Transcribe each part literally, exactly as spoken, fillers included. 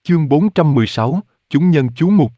Chương bốn trăm mười sáu, chúng nhân chú mục.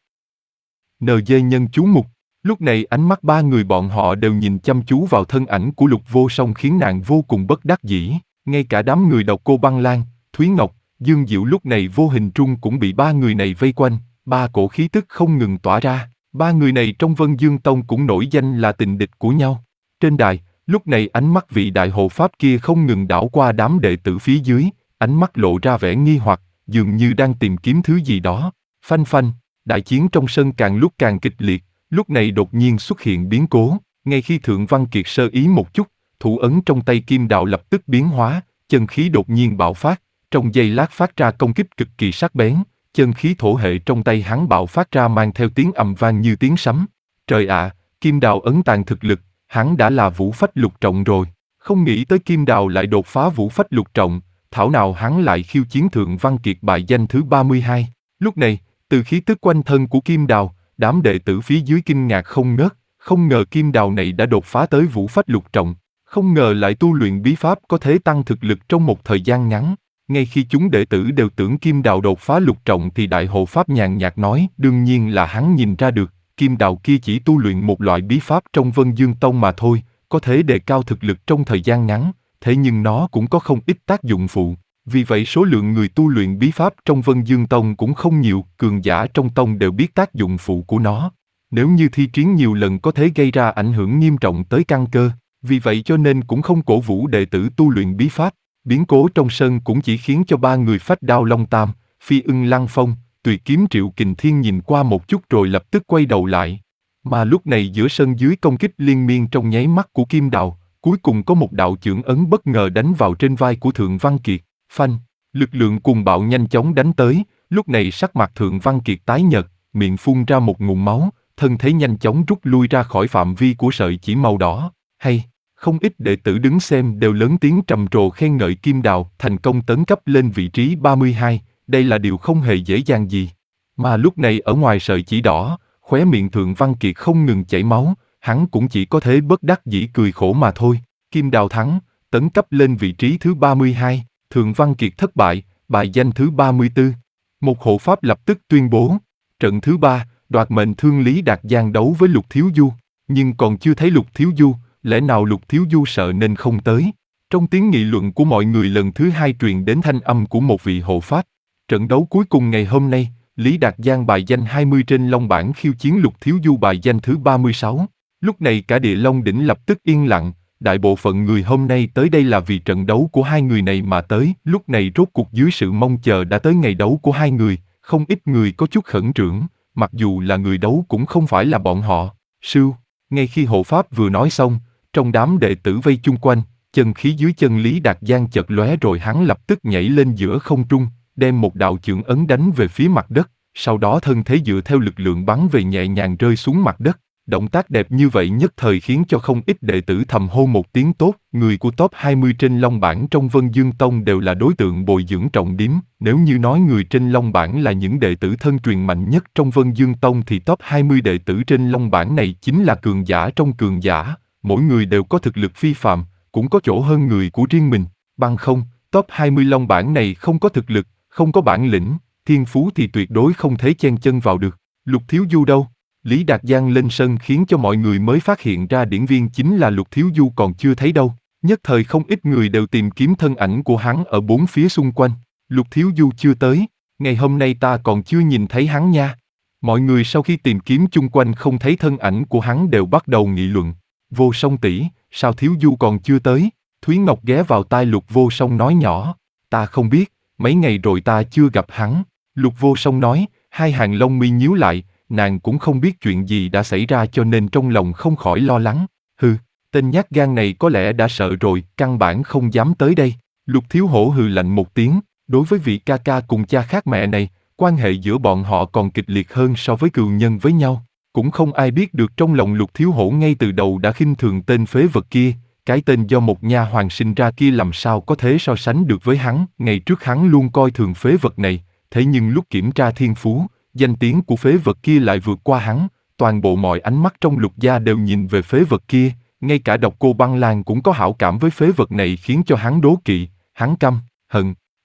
en giê nhân chú mục. Lúc này ánh mắt ba người bọn họ đều nhìn chăm chú vào thân ảnh của Lục Vô Song khiến nàng vô cùng bất đắc dĩ. Ngay cả đám người Độc Cô Băng Lan, Thúy Ngọc, Dương Diệu lúc này vô hình trung cũng bị ba người này vây quanh, ba cổ khí tức không ngừng tỏa ra. Ba người này trong Vân Dương Tông cũng nổi danh là tình địch của nhau. Trên đài, lúc này ánh mắt vị đại hộ pháp kia không ngừng đảo qua đám đệ tử phía dưới, ánh mắt lộ ra vẻ nghi hoặc, dường như đang tìm kiếm thứ gì đó. Phanh phanh, đại chiến trong sân càng lúc càng kịch liệt, lúc này đột nhiên xuất hiện biến cố. Ngay khi Thượng Văn Kiệt sơ ý một chút, thủ ấn trong tay Kim Đạo lập tức biến hóa, chân khí đột nhiên bạo phát, trong giây lát phát ra công kích cực kỳ sắc bén, chân khí thổ hệ trong tay hắn bạo phát ra mang theo tiếng ầm vang như tiếng sấm. Trời ạ, Kim Đạo ấn tàng thực lực, hắn đã là vũ phách lục trọng rồi. Không nghĩ tới Kim Đạo lại đột phá vũ phách lục trọng, thảo nào hắn lại khiêu chiến Thượng Văn Kiệt bài danh thứ ba mươi hai. Lúc này, từ khí tức quanh thân của Kim Đào, đám đệ tử phía dưới kinh ngạc không ngớt, không ngờ Kim Đào này đã đột phá tới vũ phách lục trọng, không ngờ lại tu luyện bí pháp có thể tăng thực lực trong một thời gian ngắn. Ngay khi chúng đệ tử đều tưởng Kim Đào đột phá lục trọng thì đại hộ pháp nhàn nhạt nói, đương nhiên là hắn nhìn ra được, Kim Đào kia chỉ tu luyện một loại bí pháp trong Vân Dương Tông mà thôi, có thể đề cao thực lực trong thời gian ngắn, thế nhưng nó cũng có không ít tác dụng phụ. Vì vậy số lượng người tu luyện bí pháp trong Vân Dương Tông cũng không nhiều, cường giả trong tông đều biết tác dụng phụ của nó. Nếu như thi triển nhiều lần có thể gây ra ảnh hưởng nghiêm trọng tới căn cơ, vì vậy cho nên cũng không cổ vũ đệ tử tu luyện bí pháp. Biến cố trong sân cũng chỉ khiến cho ba người Phách Đao Long Tam, Phi Ưng Lăng Phong, Tùy Kiếm Triệu Kình Thiên nhìn qua một chút rồi lập tức quay đầu lại. Mà lúc này giữa sân dưới công kích liên miên trong nháy mắt của Kim Đào, cuối cùng có một đạo chưởng ấn bất ngờ đánh vào trên vai của Thượng Văn Kiệt. Phanh, lực lượng cuồng bạo nhanh chóng đánh tới, lúc này sắc mặt Thượng Văn Kiệt tái nhợt, miệng phun ra một ngụm máu, thân thể nhanh chóng rút lui ra khỏi phạm vi của sợi chỉ màu đỏ. Hay, không ít đệ tử đứng xem đều lớn tiếng trầm trồ khen ngợi Kim Đào thành công tấn cấp lên vị trí ba mươi hai, đây là điều không hề dễ dàng gì. Mà lúc này ở ngoài sợi chỉ đỏ, khóe miệng Thượng Văn Kiệt không ngừng chảy máu, hắn cũng chỉ có thể bất đắc dĩ cười khổ mà thôi. Kim Đào thắng, tấn cấp lên vị trí thứ ba mươi hai, Thượng Văn Kiệt thất bại, bài danh thứ ba mươi tư. Một hộ pháp lập tức tuyên bố, trận thứ ba, đoạt mệnh thương Lý Đạt Giang đấu với Lục Thiếu Du, nhưng còn chưa thấy Lục Thiếu Du, lẽ nào Lục Thiếu Du sợ nên không tới? Trong tiếng nghị luận của mọi người lần thứ hai truyền đến thanh âm của một vị hộ pháp. Trận đấu cuối cùng ngày hôm nay, Lý Đạt Giang bài danh hai mươi trên Long bảng khiêu chiến Lục Thiếu Du bài danh thứ ba mươi sáu. Lúc này cả địa Long đỉnh lập tức yên lặng, đại bộ phận người hôm nay tới đây là vì trận đấu của hai người này mà tới. Lúc này rốt cuộc dưới sự mong chờ đã tới ngày đấu của hai người, không ít người có chút khẩn trương, mặc dù là người đấu cũng không phải là bọn họ. Sưu, ngay khi hộ pháp vừa nói xong, trong đám đệ tử vây chung quanh, chân khí dưới chân Lý Đạt Giang chợt lóe rồi hắn lập tức nhảy lên giữa không trung, đem một đạo chưởng ấn đánh về phía mặt đất, sau đó thân thế dựa theo lực lượng bắn về nhẹ nhàng rơi xuống mặt đất. Động tác đẹp như vậy nhất thời khiến cho không ít đệ tử thầm hô một tiếng tốt, người của top hai mươi trên Long bảng trong Vân Dương Tông đều là đối tượng bồi dưỡng trọng điểm, nếu như nói người trên Long bảng là những đệ tử thân truyền mạnh nhất trong Vân Dương Tông thì top hai mươi đệ tử trên Long bảng này chính là cường giả trong cường giả, mỗi người đều có thực lực phi phàm, cũng có chỗ hơn người của riêng mình, bằng không, top hai mươi Long bảng này không có thực lực, không có bản lĩnh, thiên phú thì tuyệt đối không thể chen chân vào được. Lục Thiếu Du đâu? Lý Đạt Giang lên sân khiến cho mọi người mới phát hiện ra điển viên chính là Lục Thiếu Du còn chưa thấy đâu. Nhất thời không ít người đều tìm kiếm thân ảnh của hắn ở bốn phía xung quanh. Lục Thiếu Du chưa tới, ngày hôm nay ta còn chưa nhìn thấy hắn nha. Mọi người sau khi tìm kiếm chung quanh không thấy thân ảnh của hắn đều bắt đầu nghị luận. Vô Song tỷ, sao Thiếu Du còn chưa tới? Thúy Ngọc ghé vào tai Lục Vô Song nói nhỏ. Ta không biết, mấy ngày rồi ta chưa gặp hắn. Lục Vô Song nói, hai hàng lông mi nhíu lại. Nàng cũng không biết chuyện gì đã xảy ra cho nên trong lòng không khỏi lo lắng. Hừ, tên nhát gan này có lẽ đã sợ rồi, căn bản không dám tới đây. Lục Thiếu Hổ hừ lạnh một tiếng, đối với vị ca ca cùng cha khác mẹ này, quan hệ giữa bọn họ còn kịch liệt hơn so với cừu nhân với nhau. Cũng không ai biết được trong lòng Lục Thiếu Hổ ngay từ đầu đã khinh thường tên phế vật kia, cái tên do một nha hoàn sinh ra kia làm sao có thể so sánh được với hắn. Ngày trước hắn luôn coi thường phế vật này, thế nhưng lúc kiểm tra thiên phú, danh tiếng của phế vật kia lại vượt qua hắn, toàn bộ mọi ánh mắt trong Lục gia đều nhìn về phế vật kia, ngay cả Độc Cô Băng Lan cũng có hảo cảm với phế vật này khiến cho hắn đố kỵ, hắn căm, hận.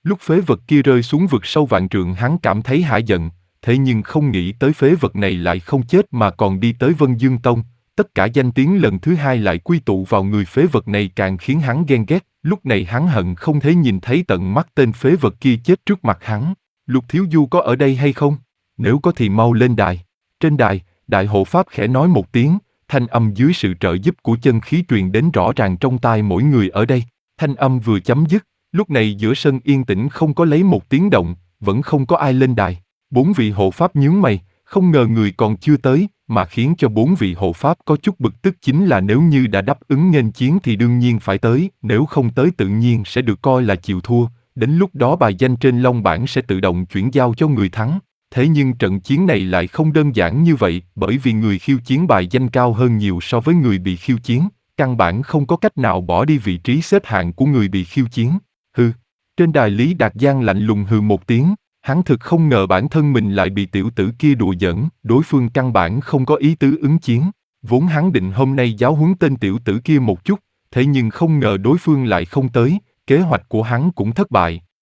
Lúc phế vật kia rơi xuống vực sâu vạn trượng hắn cảm thấy hả giận, thế nhưng không nghĩ tới phế vật này lại không chết mà còn đi tới Vân Dương Tông. Tất cả danh tiếng lần thứ hai lại quy tụ vào người phế vật này càng khiến hắn ghen ghét, lúc này hắn hận không thể nhìn thấy tận mắt tên phế vật kia chết trước mặt hắn. Lục Thiếu Du có ở đây hay không? Nếu có thì mau lên đài. Trên đài, Đại hộ pháp khẽ nói một tiếng, thanh âm dưới sự trợ giúp của chân khí truyền đến rõ ràng trong tai mỗi người ở đây. Thanh âm vừa chấm dứt, lúc này giữa sân yên tĩnh không có lấy một tiếng động, vẫn không có ai lên đài. Bốn vị hộ pháp nhướng mày, không ngờ người còn chưa tới, mà khiến cho bốn vị hộ pháp có chút bực tức chính là nếu như đã đáp ứng nghênh chiến thì đương nhiên phải tới, nếu không tới tự nhiên sẽ được coi là chịu thua, đến lúc đó bài danh trên long bảng sẽ tự động chuyển giao cho người thắng. Thế nhưng trận chiến này lại không đơn giản như vậy, bởi vì người khiêu chiến bài danh cao hơn nhiều so với người bị khiêu chiến, căn bản không có cách nào bỏ đi vị trí xếp hạng của người bị khiêu chiến. Hừ. Trên đài Lý Đạt Giang lạnh lùng hừ một tiếng, hắn thực không ngờ bản thân mình lại bị tiểu tử kia đùa giỡn, đối phương căn bản không có ý tứ ứng chiến. Vốn hắn định hôm nay giáo huấn tên tiểu tử kia một chút, thế nhưng không ngờ đối phương lại không tới, kế hoạch của hắn cũng thất bại.